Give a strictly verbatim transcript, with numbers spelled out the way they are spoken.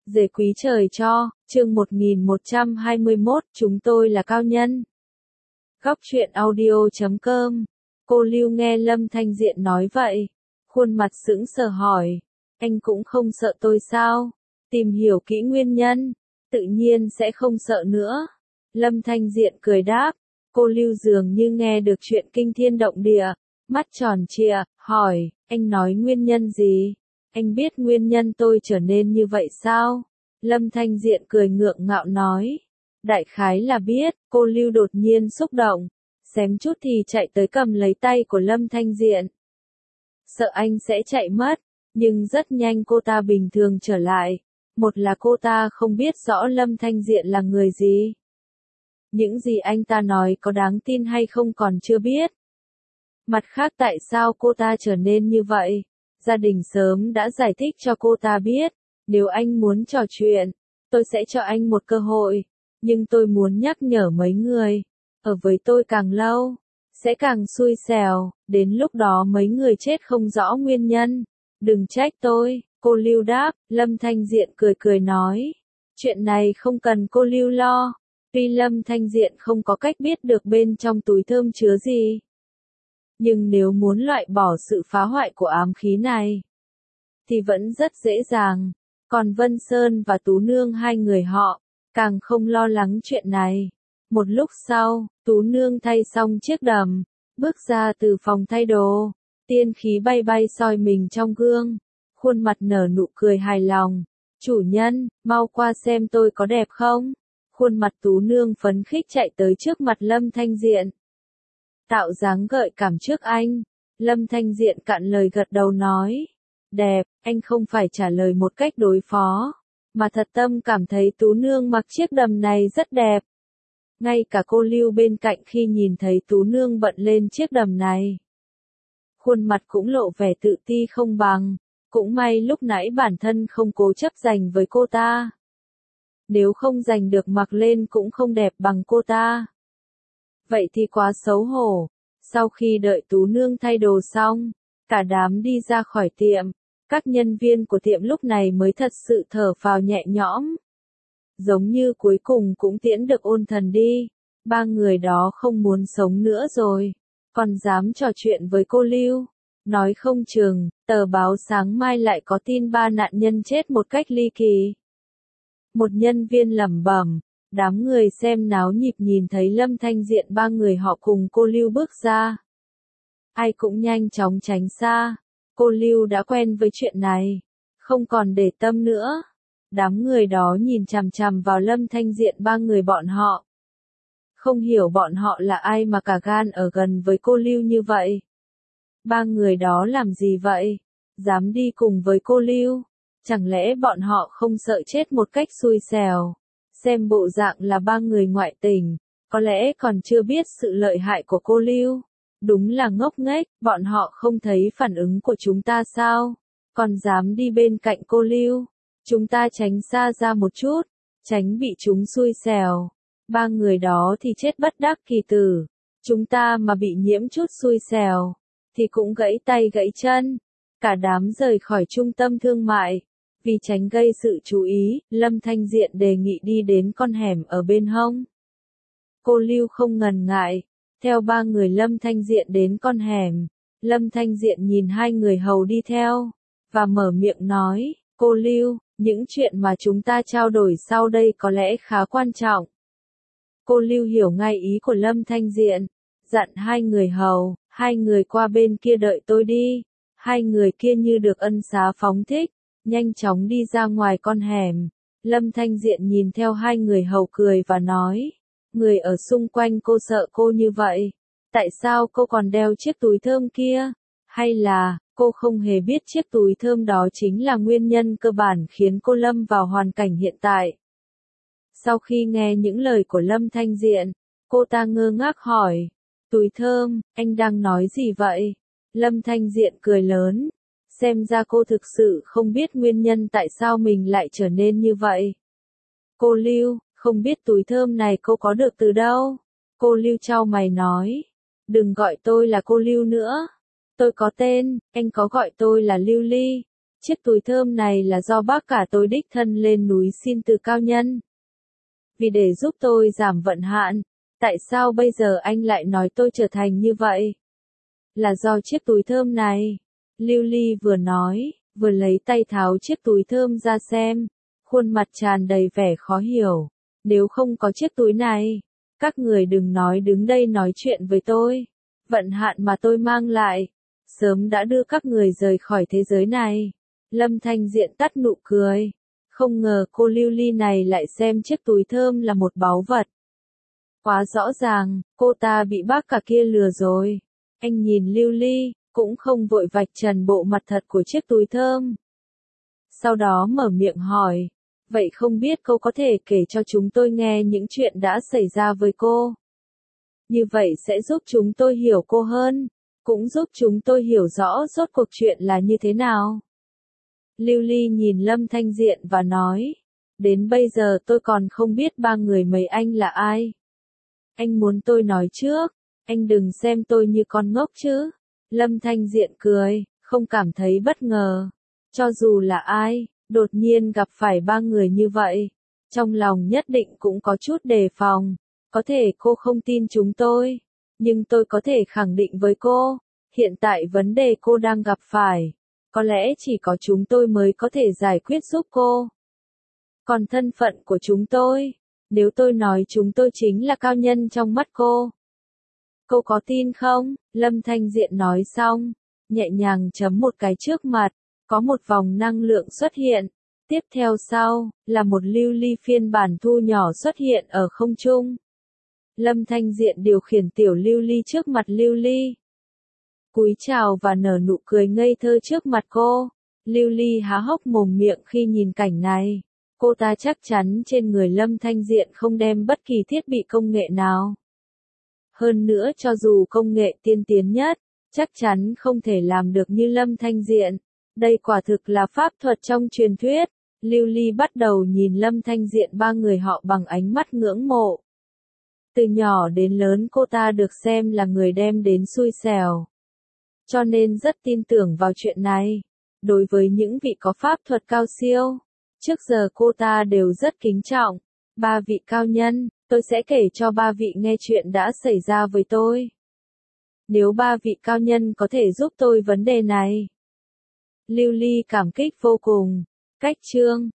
Dề quý trời cho, chương một nghìn một trăm hai mươi mốt, chúng tôi là cao nhân. Góc truyện audio chấm com. Cô Lưu nghe Lâm Thanh Diện nói vậy, khuôn mặt sững sờ hỏi, anh cũng không sợ tôi sao? Tìm hiểu kỹ nguyên nhân, tự nhiên sẽ không sợ nữa. Lâm Thanh Diện cười đáp, cô Lưu dường như nghe được chuyện kinh thiên động địa, mắt tròn trịa, hỏi, anh nói nguyên nhân gì? Anh biết nguyên nhân tôi trở nên như vậy sao? Lâm Thanh Diện cười ngượng ngạo nói. Đại khái là biết, cô Lưu đột nhiên xúc động. Xém chút thì chạy tới cầm lấy tay của Lâm Thanh Diện. Sợ anh sẽ chạy mất, nhưng rất nhanh cô ta bình thường trở lại. Một là cô ta không biết rõ Lâm Thanh Diện là người gì. Những gì anh ta nói có đáng tin hay không còn chưa biết. Mặt khác tại sao cô ta trở nên như vậy? Gia đình sớm đã giải thích cho cô ta biết, nếu anh muốn trò chuyện, tôi sẽ cho anh một cơ hội, nhưng tôi muốn nhắc nhở mấy người, ở với tôi càng lâu, sẽ càng xui xẻo, đến lúc đó mấy người chết không rõ nguyên nhân, đừng trách tôi, cô Lưu đáp. Lâm Thanh Diện cười cười nói, chuyện này không cần cô Lưu lo, tuy Lâm Thanh Diện không có cách biết được bên trong túi thơm chứa gì. Nhưng nếu muốn loại bỏ sự phá hoại của ám khí này, thì vẫn rất dễ dàng. Còn Vân Sơn và Tú Nương hai người họ, càng không lo lắng chuyện này. Một lúc sau, Tú Nương thay xong chiếc đầm, bước ra từ phòng thay đồ, tiên khí bay bay soi mình trong gương, khuôn mặt nở nụ cười hài lòng. Chủ nhân, mau qua xem tôi có đẹp không? Khuôn mặt Tú Nương phấn khích chạy tới trước mặt Lâm Thanh Diện. Tạo dáng gợi cảm trước anh, Lâm Thanh Diện cạn lời gật đầu nói. Đẹp, anh không phải trả lời một cách đối phó, mà thật tâm cảm thấy Tú Nương mặc chiếc đầm này rất đẹp. Ngay cả cô Lưu bên cạnh khi nhìn thấy Tú Nương bận lên chiếc đầm này, khuôn mặt cũng lộ vẻ tự ti không bằng, cũng may lúc nãy bản thân không cố chấp giành với cô ta. Nếu không giành được mặc lên cũng không đẹp bằng cô ta. Vậy thì quá xấu hổ. Sau khi đợi Tú Nương thay đồ xong, cả đám đi ra khỏi tiệm, các nhân viên của tiệm lúc này mới thật sự thở phào nhẹ nhõm. Giống như cuối cùng cũng tiễn được ôn thần đi, ba người đó không muốn sống nữa rồi, còn dám trò chuyện với cô Lưu. Nói không chừng, tờ báo sáng mai lại có tin ba nạn nhân chết một cách ly kỳ. Một nhân viên lẩm bẩm. Đám người xem náo nhiệt nhìn thấy Lâm Thanh Diện ba người họ cùng cô Lưu bước ra. Ai cũng nhanh chóng tránh xa. Cô Lưu đã quen với chuyện này, không còn để tâm nữa. Đám người đó nhìn chằm chằm vào Lâm Thanh Diện ba người bọn họ. Không hiểu bọn họ là ai mà cả gan ở gần với cô Lưu như vậy. Ba người đó làm gì vậy? Dám đi cùng với cô Lưu? Chẳng lẽ bọn họ không sợ chết một cách xui xẻo? Xem bộ dạng là ba người ngoại tình, có lẽ còn chưa biết sự lợi hại của cô Lưu. Đúng là ngốc nghếch, bọn họ không thấy phản ứng của chúng ta sao? Còn dám đi bên cạnh cô Lưu. Chúng ta tránh xa ra một chút, tránh bị chúng xui xẻo. Ba người đó thì chết bất đắc kỳ tử. Chúng ta mà bị nhiễm chút xui xẻo, thì cũng gãy tay gãy chân. Cả đám rời khỏi trung tâm thương mại. Vì tránh gây sự chú ý, Lâm Thanh Diện đề nghị đi đến con hẻm ở bên hông. Cô Lưu không ngần ngại, theo ba người Lâm Thanh Diện đến con hẻm. Lâm Thanh Diện nhìn hai người hầu đi theo, và mở miệng nói, cô Lưu, những chuyện mà chúng ta trao đổi sau đây có lẽ khá quan trọng. Cô Lưu hiểu ngay ý của Lâm Thanh Diện, dặn hai người hầu, hai người qua bên kia đợi tôi đi. Hai người kia như được ân xá phóng thích, nhanh chóng đi ra ngoài con hẻm. Lâm Thanh Diện nhìn theo hai người hầu cười và nói, người ở xung quanh cô sợ cô như vậy. Tại sao cô còn đeo chiếc túi thơm kia? Hay là, cô không hề biết chiếc túi thơm đó chính là nguyên nhân cơ bản khiến cô lâm vào hoàn cảnh hiện tại? Sau khi nghe những lời của Lâm Thanh Diện, cô ta ngơ ngác hỏi, túi thơm, anh đang nói gì vậy? Lâm Thanh Diện cười lớn. Xem ra cô thực sự không biết nguyên nhân tại sao mình lại trở nên như vậy. Cô Lưu, không biết túi thơm này cô có được từ đâu? Cô Lưu chau mày nói. Đừng gọi tôi là cô Lưu nữa. Tôi có tên, anh có gọi tôi là Lưu Ly. Chiếc túi thơm này là do bác cả tôi đích thân lên núi xin từ cao nhân. Vì để giúp tôi giảm vận hạn, tại sao bây giờ anh lại nói tôi trở thành như vậy? Là do chiếc túi thơm này. Lưu Ly vừa nói, vừa lấy tay tháo chiếc túi thơm ra xem, khuôn mặt tràn đầy vẻ khó hiểu. Nếu không có chiếc túi này, các người đừng nói đứng đây nói chuyện với tôi. Vận hạn mà tôi mang lại, sớm đã đưa các người rời khỏi thế giới này. Lâm Thanh Diện tắt nụ cười. Không ngờ cô Lưu Ly này lại xem chiếc túi thơm là một báu vật. Quá rõ ràng, cô ta bị bác cả kia lừa rồi. Anh nhìn Lưu Ly, cũng không vội vạch trần bộ mặt thật của chiếc túi thơm. Sau đó mở miệng hỏi, vậy không biết cô có thể kể cho chúng tôi nghe những chuyện đã xảy ra với cô? Như vậy sẽ giúp chúng tôi hiểu cô hơn, cũng giúp chúng tôi hiểu rõ rốt cuộc chuyện là như thế nào. Lưu Ly nhìn Lâm Thanh Diện và nói, đến bây giờ tôi còn không biết ba người mấy anh là ai. Anh muốn tôi nói trước, anh đừng xem tôi như con ngốc chứ. Lâm Thanh Diện cười, không cảm thấy bất ngờ. Cho dù là ai, đột nhiên gặp phải ba người như vậy, trong lòng nhất định cũng có chút đề phòng. Có thể cô không tin chúng tôi, nhưng tôi có thể khẳng định với cô, hiện tại vấn đề cô đang gặp phải, có lẽ chỉ có chúng tôi mới có thể giải quyết giúp cô. Còn thân phận của chúng tôi, nếu tôi nói chúng tôi chính là cao nhân trong mắt cô, cô có tin không? Lâm Thanh Diện nói xong, nhẹ nhàng chấm một cái trước mặt, có một vòng năng lượng xuất hiện. Tiếp theo sau, là một lưu ly phiên bản thu nhỏ xuất hiện ở không trung. Lâm Thanh Diện điều khiển tiểu lưu ly trước mặt lưu ly. Cúi chào và nở nụ cười ngây thơ trước mặt cô. Lưu ly há hốc mồm miệng khi nhìn cảnh này. Cô ta chắc chắn trên người Lâm Thanh Diện không đem bất kỳ thiết bị công nghệ nào. Hơn nữa cho dù công nghệ tiên tiến nhất, chắc chắn không thể làm được như Lâm Thanh Diện. Đây quả thực là pháp thuật trong truyền thuyết. Lưu Ly bắt đầu nhìn Lâm Thanh Diện ba người họ bằng ánh mắt ngưỡng mộ. Từ nhỏ đến lớn cô ta được xem là người đem đến xui xẻo. Cho nên rất tin tưởng vào chuyện này. Đối với những vị có pháp thuật cao siêu, trước giờ cô ta đều rất kính trọng. Ba vị cao nhân, tôi sẽ kể cho ba vị nghe chuyện đã xảy ra với tôi. Nếu ba vị cao nhân có thể giúp tôi vấn đề này. Lưu Ly cảm kích vô cùng. Cách chương